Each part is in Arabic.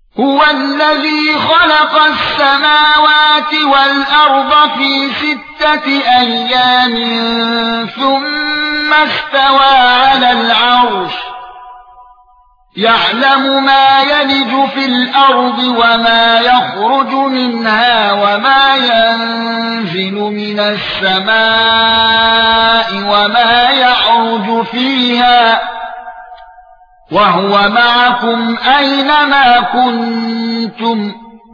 هو الذي خلق السماوات والأرض في 6 أيام ثم استوى على العرش يعلم ما يلج في الأرض وما يخرج منها وما ينزل من السماء وما يعرج فيها وهو معكم أينما كنتم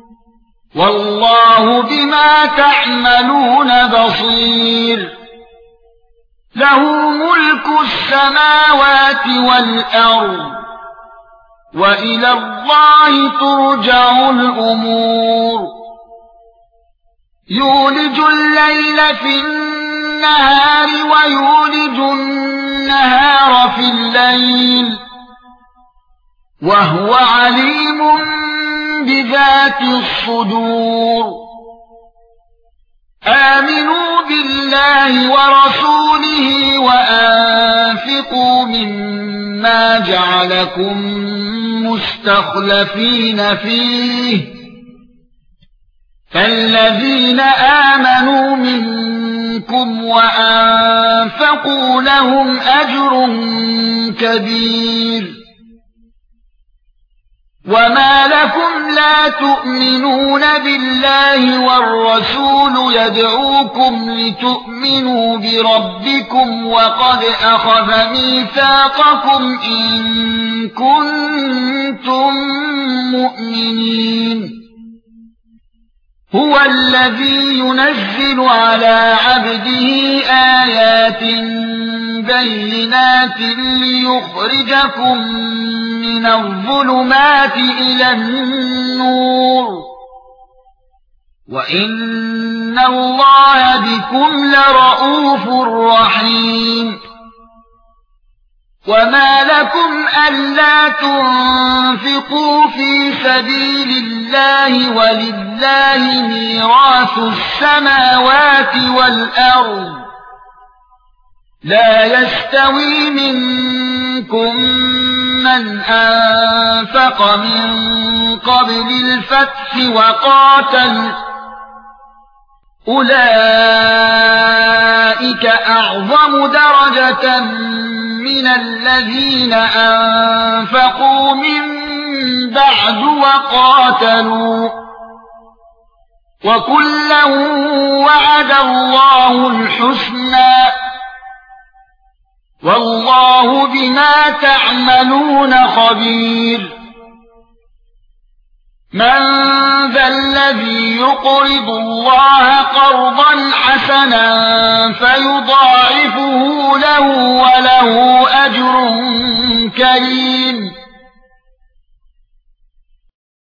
والله بما تعملون بصير له ملك السماوات والأرض وإلى الله ترجع الأمور يولج الليل في النهار ويولج النهار في الليل وهو عليم بذات الصدور آمنوا بالله ورسوله وأنفقوا مما جعلكم مستخلفين فيه فالذين آمنوا منكم وأنفقوا لهم أجر كبير وما لكم لا تؤمنون بالله والرسول يدعوكم لتؤمنوا بربكم وقد أخذ ميثاقكم إن كنتم مؤمنين هو الذي ينزل على عبده آيات بينات ليخرجكم من الظلمات إلى النور وإن الله بكم لرءوف رحيم وما لكم ألا تنفقوا في سبيل الله ولله ميراث السماوات والأرض لا يستوي منكم من أنفق من قبل الفتح وقاتل أولئك أعظم درجة من الذين أنفقوا من بعد وقاتلوا وكلا وعد الله الحسنى والله بما تعملون خبير من ذا الذي يقرض الله قرضا حسنا فيضاعفه له وله أجر كريم